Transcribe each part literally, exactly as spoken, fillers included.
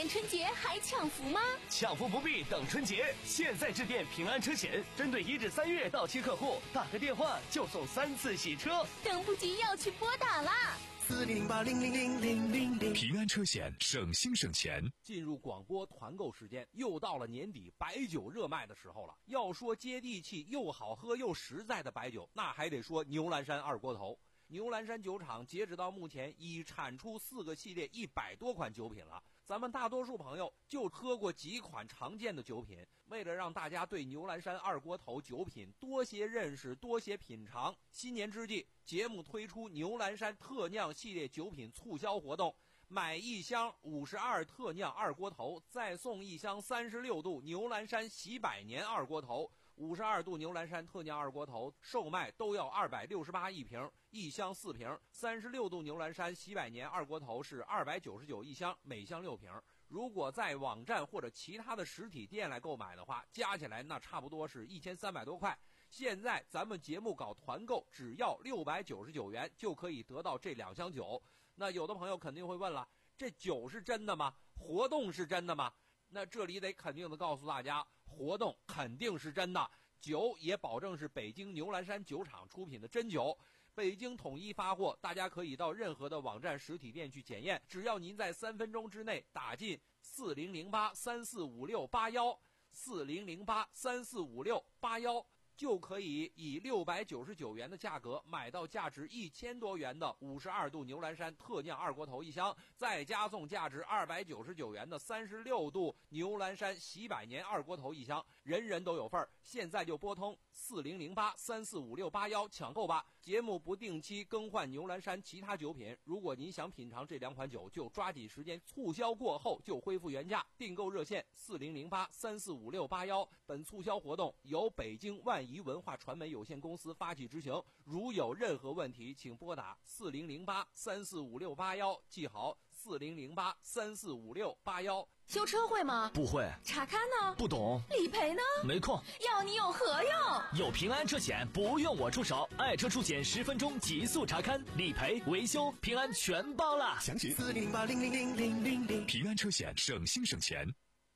年春节还抢福吗？ 抢福不必等春节，现在致电平安车险，针对一至三月到期客户，打个电话就送三次洗车， 等不及要去拨打啦！ 四零零八零零零零零零， 平安车险，省心省钱。 进入广播团购时间，又到了年底白酒热卖的时候了。要说接地气又好喝又实在的白酒，那还得说牛栏山二锅头。牛栏山酒厂截止到目前已产出四个系列一百多款酒品了。咱们大多数朋友就喝过几款常见的酒品，为了让大家对牛栏山二锅头酒品多些认识多些品尝，新年之际节目推出牛栏山特酿系列酒品促销活动，买一箱五十二特酿二锅头再送一箱三十六度牛栏山喜百年二锅头。五十二度牛栏山特酿二锅头售卖都要二百六十八一瓶，一箱四瓶。三十六度牛栏山喜百年二锅头是二百九十九一箱，每箱六瓶。如果在网站或者其他的实体店来购买的话，加起来那差不多是一千三百多块。现在咱们节目搞团购，只要六百九十九元就可以得到这两箱酒。那有的朋友肯定会问了，这酒是真的吗？活动是真的吗？那这里得肯定的告诉大家，活动肯定是真的，酒也保证是北京牛栏山酒厂出品的真酒，北京统一发货，大家可以到任何的网站实体店去检验，只要您在三分钟之内打进四零零八三四五六八幺四零零八三四五六八幺，就可以以六百九十九元的价格买到价值一千多元的五十二度牛栏山特酿二锅头一箱，再加送价值二百九十九元的三十六度牛栏山喜百年二锅头一箱，人人都有份儿。现在就拨通四零零八三四五六八幺抢购吧。节目不定期更换牛栏山其他酒品，如果您想品尝这两款酒，就抓紧时间，促销过后就恢复原价。订购热线四零零八三四五六八幺。本促销活动由北京万怡文化传媒有限公司发起执行，如有任何问题请拨打四零零八三四五六八幺，记好四零零八三四五六八幺。 修车会吗？ 不会。 查看呢？ 不懂。 理赔呢？ 没空。 要你有何用？ 有平安车险，不用我出手，爱车出险十分钟极速查看，理赔维修平安全包啦。 详情四零八零零零零零零。 平安车险，省心省钱。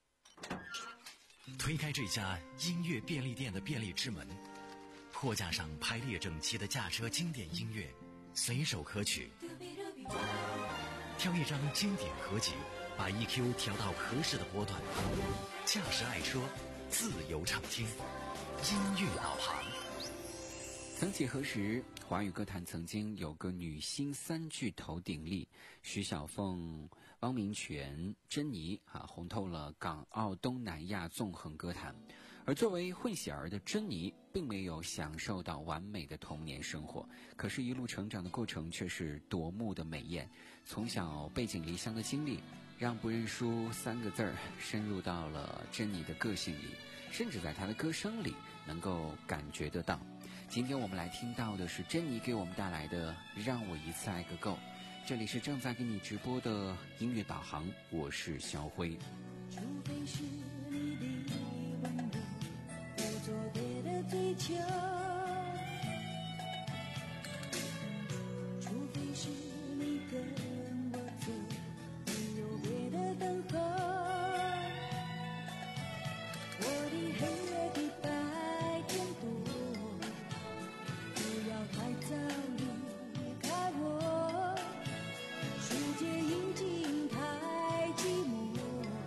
推开这家音乐便利店的便利之门，货架上排列整齐的驾车经典音乐，随手可取。挑一张经典合集，把 E Q 调到合适的波段，驾驶爱车，自由畅听，音乐导航。 曾几何时，华语歌坛曾经有个女星三巨头鼎立，徐小凤、汪明荃、珍妮啊，红透了港澳东南亚纵横歌坛。而作为混血儿的珍妮，并没有享受到完美的童年生活，可是一路成长的过程却是夺目的美艳。从小背井离乡的经历，让不认输三个字儿深入到了珍妮的个性里，甚至在她的歌声里能够感觉得到。今天我们来听到的是珍妮给我们带来的让我一次爱个够。这里是正在给你直播的音乐导航，我是肖辉。 除非是你的温柔我做别的追求，除非是你跟我走没有别的等候，我的黑夜比白天多，不要太早离开我，世界已经太寂寞，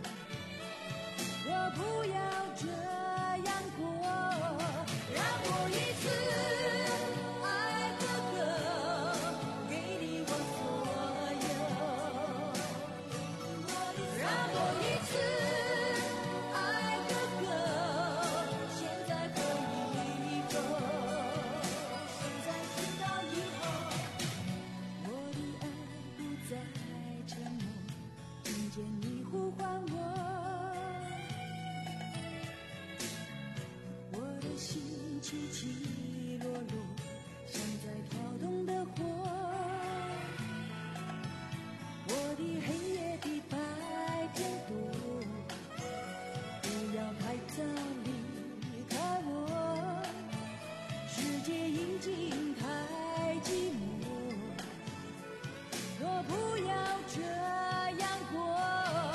我不要这样过，让我一次爱个够，给你我所有，让我一次爱个够，现在可以够，现在知道以后，我的爱不再沉默，听见你呼唤我，我的心起起落落，像在跳动的火，我的黑夜比白天多，不要太早离开我，世界已经太寂寞，我不要这样过。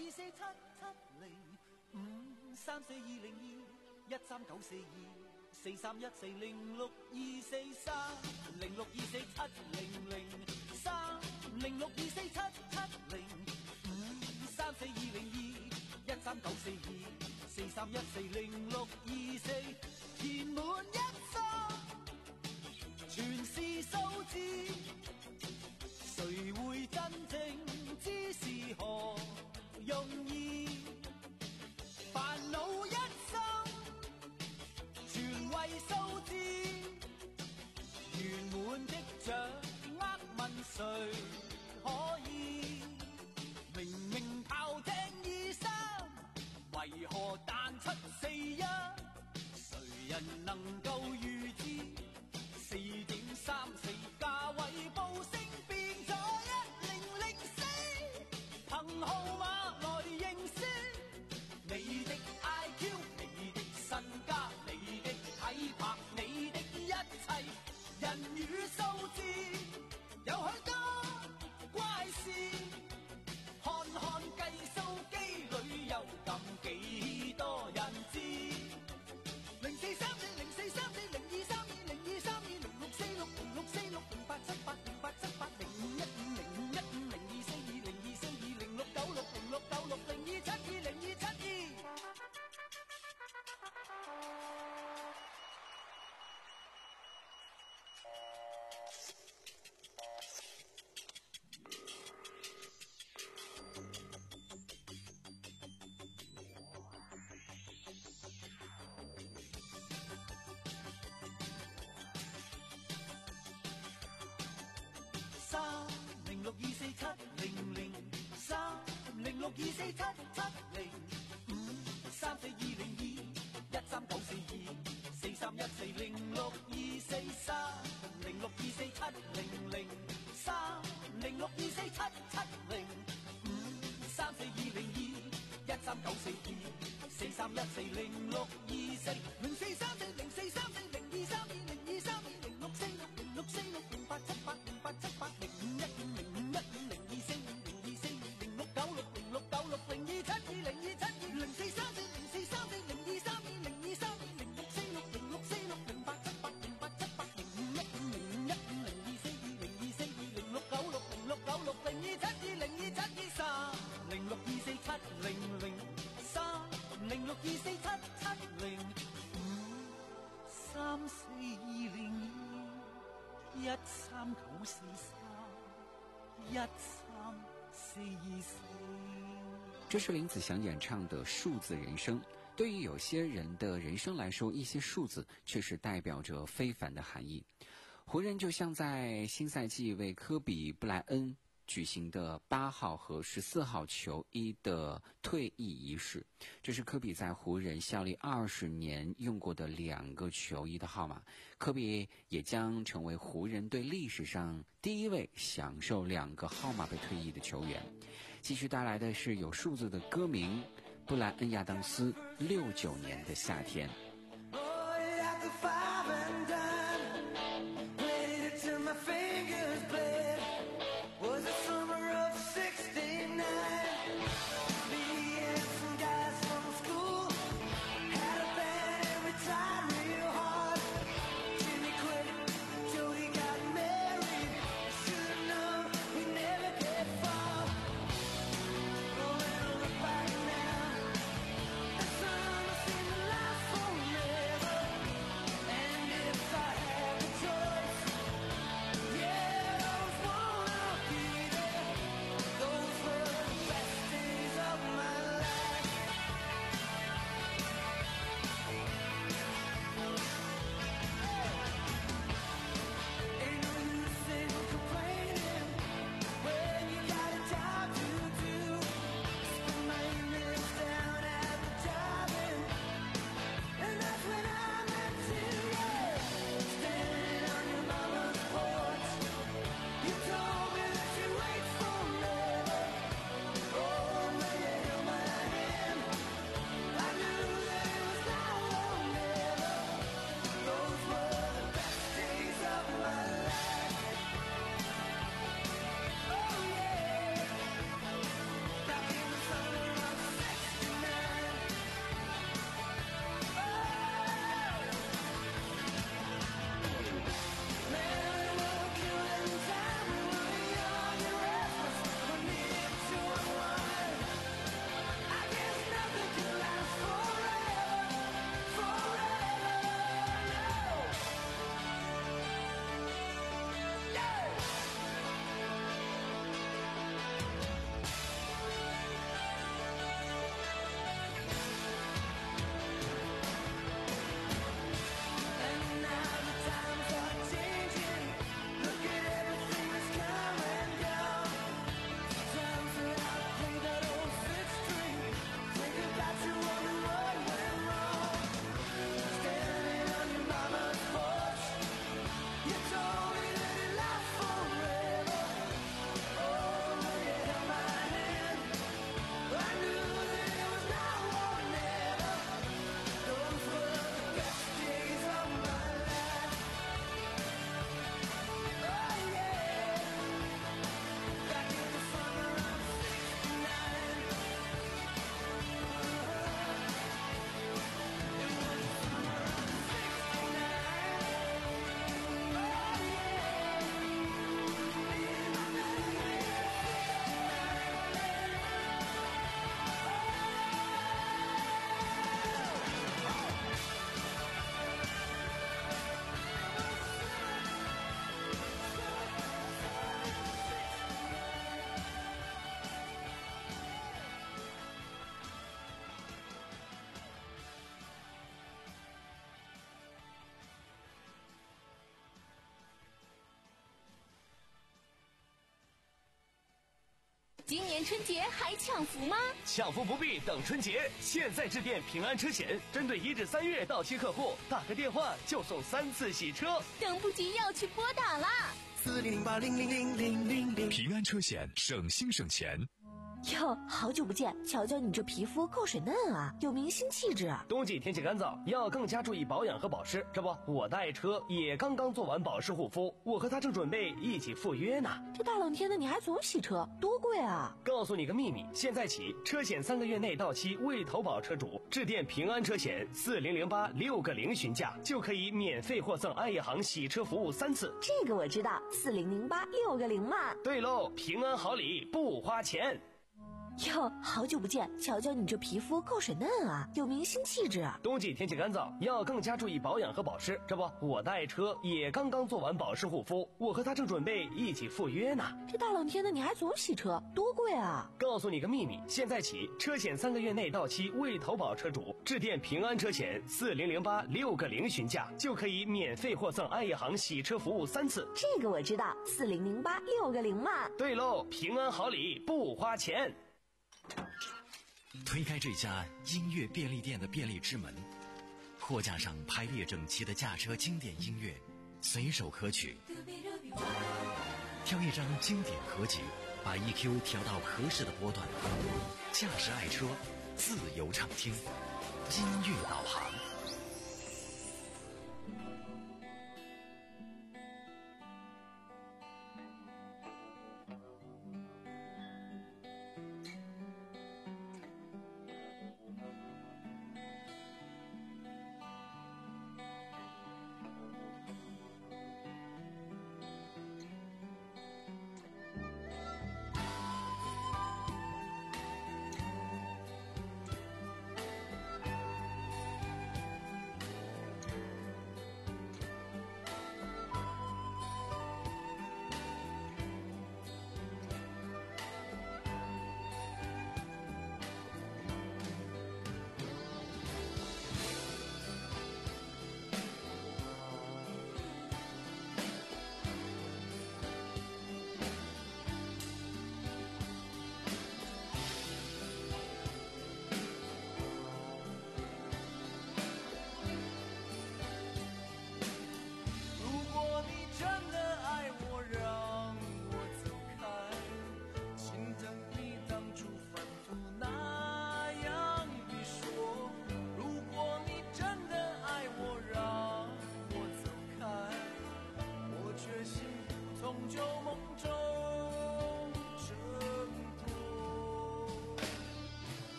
二四七七零五三四二零二一三九四二四三一四零六二四三零六二四七零零三零六二四七七零五三四二零二一三九四二四三一四零六二四，填滿一生，全是數字，誰會真正知是何用意？煩惱一生，全為數字，圓滿的掌握問誰可以？明明炮艇二三，為何彈出四一？誰人能夠預知？四點三四價位報升變咗一零零四，憑號碼來認識你的 I Q， 你的身家，你的體魄，你的一切，人與數字有許多怪事，看看計數機裏有咁幾多人知？零四三四零四三四零二三二零二三二零六四六零六四六零八七八零八七八零一五零五一五零二四二零二四二零六九六零六九六零二七二零二七二。三零六二四七零零三零六二四七七零五三四二零二一三九四二四三一四零六二四三零六二四七零零三零六二四七七零五三四二零二一三九四二四三一四零六二四零四三四零四三四零二三二零二三二零六四六零六四六零八七八零八七八零五一五零五一五零二四二零二四二零六九六零六九六零二七二零二七二零四三四零四三四零二三二零二三二零六四六零六四六零八七八零八七八零五一五零五一五零二四二零二四二零六九六零六九六零二七二零二七二三零六二四七零零三零六二四七七零五三四二零二一三九四三一三四二四。 这是林子祥演唱的《数字人生》。对于有些人的人生来说，一些数字却是代表着非凡的含义。湖人就像在新赛季为科比·布莱恩举行的八号和十四号球衣的退役仪式，这是科比在湖人效力二十年用过的两个球衣的号码。科比也将成为湖人队历史上第一位享受两个号码被退役的球员。继续带来的是有数字的歌名，布莱恩·亚当斯六九年的夏天。 今年春节还抢福吗？ 抢福不必等春节，现在致电平安车险，针对一至三月到期客户，打个电话就送三次洗车。 等不及要去拨打啦！ 四零零八零零零零零零。 平安车险，省心省钱。 哟，好久不见，瞧瞧你这皮肤够水嫩啊，有明星气质。 冬季天气干燥，要更加注意保养和保湿。这不，我的爱车也刚刚做完保湿护肤，我和他正准备一起赴约呢。 这大冷天的你还总洗车，多贵啊！ 告诉你个秘密，现在起车险三个月内到期未投保车主，致电平安车险四零零八六个零询价，就可以免费获赠爱业行洗车服务三次。 这个我知道，四零零八六个零嘛。 对喽，平安好礼不花钱。 哟，好久不见，瞧瞧你这皮肤够水嫩啊，有明星气质。 冬季天气干燥，要更加注意保养和保湿。这不，我的爱车也刚刚做完保湿护肤，我和他正准备一起赴约呢。 这大冷天的你还总洗车，多贵啊！ 告诉你个秘密，现在起车险三个月内到期未投保车主，致电平安车险四零零八六个零询价，就可以免费获赠爱业行洗车服务三次。 这个我知道，四零零八六个零嘛。 对喽，平安好礼不花钱。 推开这家音乐便利店的便利之门，货架上排列整齐的驾车经典音乐，随手可取。挑一张经典合集，把 E Q 调到合适的波段，驾驶爱车，自由畅听，音乐导航。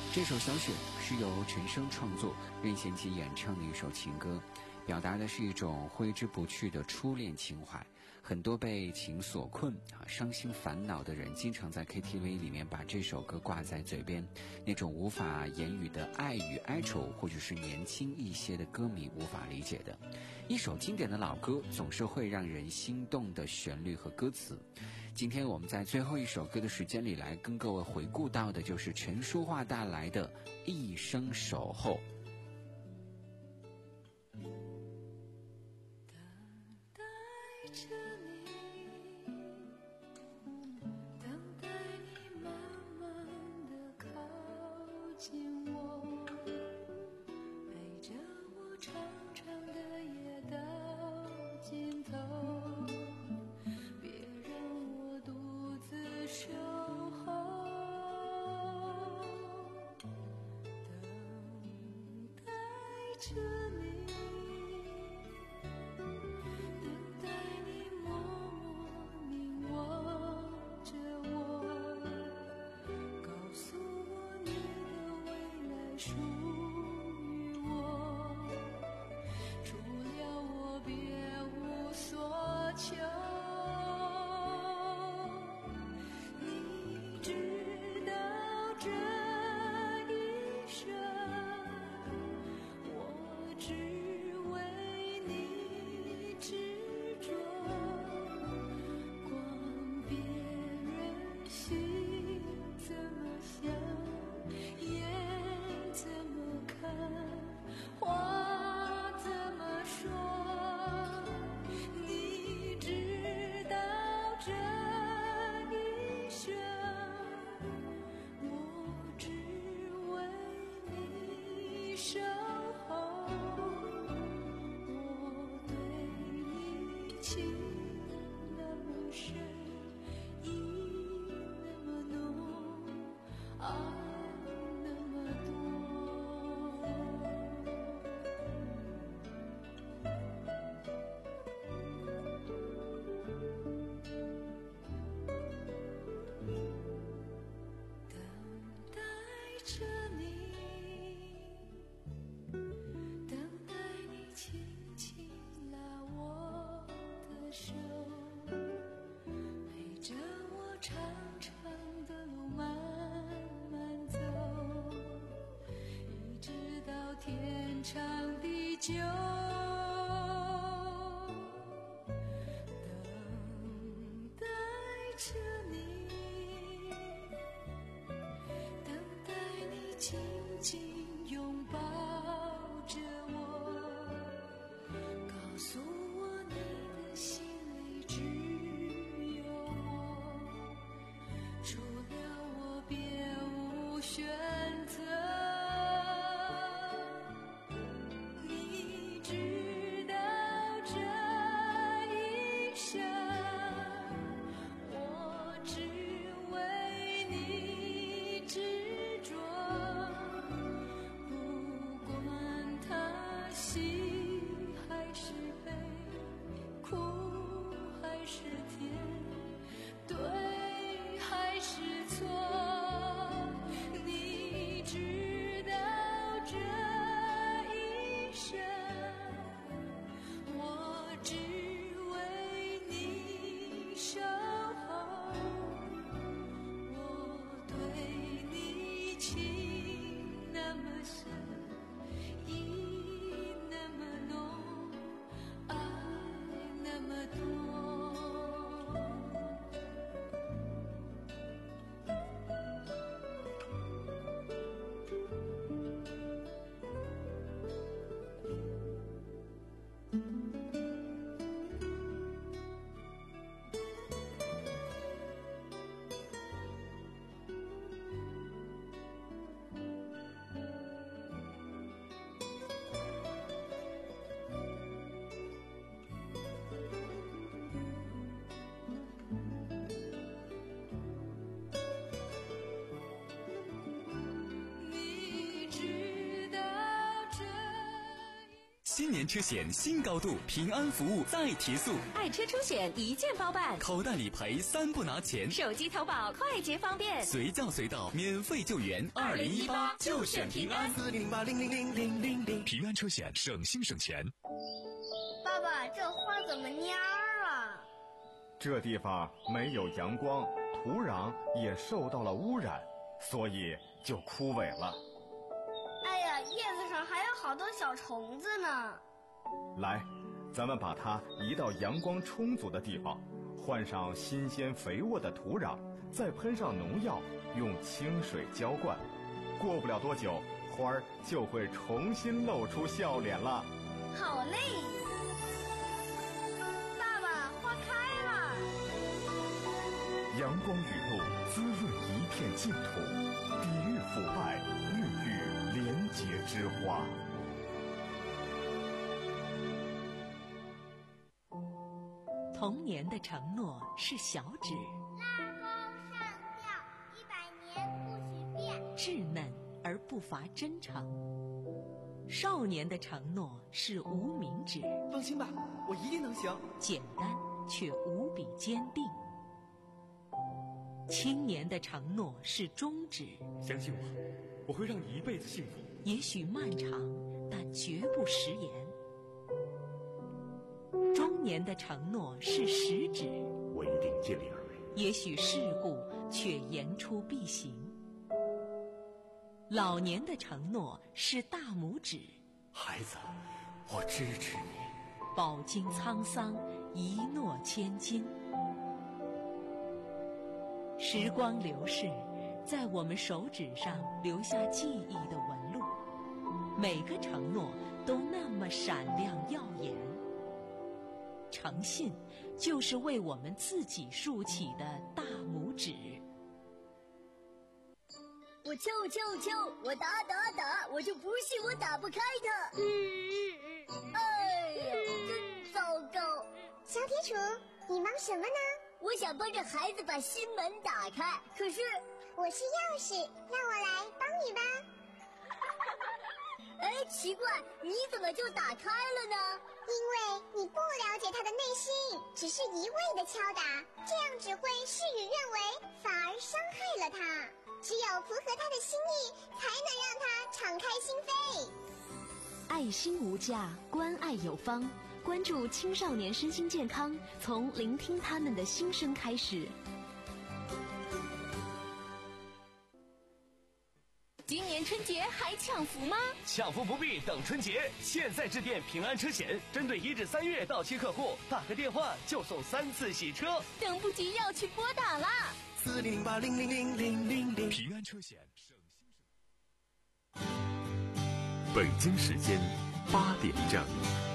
这首小雪是由陈升创作，任贤齐演唱的一首情歌，表达的是一种挥之不去的初恋情怀。很多被情所困啊、伤心烦恼的人，经常在 K T V 里面把这首歌挂在嘴边，那种无法言语的爱与哀愁，或许是年轻一些的歌迷无法理解的。一首经典的老歌，总是会让人心动的旋律和歌词。今天我们在最后一首歌的时间里，来跟各位回顾到的就是陈淑桦带来的《一生守候》。 喜还是悲。 新年车险新高度，平安服务再提速， 爱车出险一键包办， 口袋理赔三不拿钱， 手机投保快捷方便， 随叫随到，免费救援。二零一八就选平安， 四零八零零零零零零。 平安车险，省心省钱。 爸爸，这花怎么蔫儿了？ 这地方没有阳光，土壤也受到了污染，所以就枯萎了。 哎呀，叶子上还有好多小虫子呢。 来，咱们把它移到阳光充足的地方，换上新鲜肥沃的土壤，再喷上农药，用清水浇灌。过不了多久，花儿就会重新露出笑脸了。 好嘞！爸爸，花开了。 阳光雨露滋润一片净土，抵御腐败，孕育廉洁之花。 童年的承诺是小指， 拉钩上吊，一百年不许变， 稚嫩而不乏真诚。少年的承诺是无名指， 放心吧，我一定能行。 简单却无比坚定。青年的承诺是中指， 相信我，我会让你一辈子幸福。 也许漫长，但绝不食言。中年的承诺是食指， 我一定尽力而为。 也许世故，却言出必行。老年的承诺是大拇指， 孩子，我支持你。 饱经沧桑，一诺千金。时光流逝，在我们手指上留下记忆的纹路，每个承诺都那么闪亮耀眼。诚信就是为我们自己竖起的大拇指。 我敲我敲我敲，我打打打，我就不信我打不开它。嗯，哎呀，真糟糕！ 小铁杵，你忙什么呢？ 我想帮着孩子把新门打开，可是我是钥匙，让我来帮你吧。 哎，奇怪，你怎么就打开了呢？ 因为你不了解他的内心，只是一味的敲打，这样只会事与愿违，反而伤害了他。只有符合他的心意，才能让他敞开心扉。 爱心无价，关爱有方。关注青少年身心健康，从聆听他们的心声开始。 今年春节还抢福吗？ 抢福不必等春节，现在致电平安车险，针对一至三月到期客户，打个电话就送三次洗车。 等不及要去拨打啦！ 四零零八零零零零零零。 平安车险，省心省。北京时间八点整。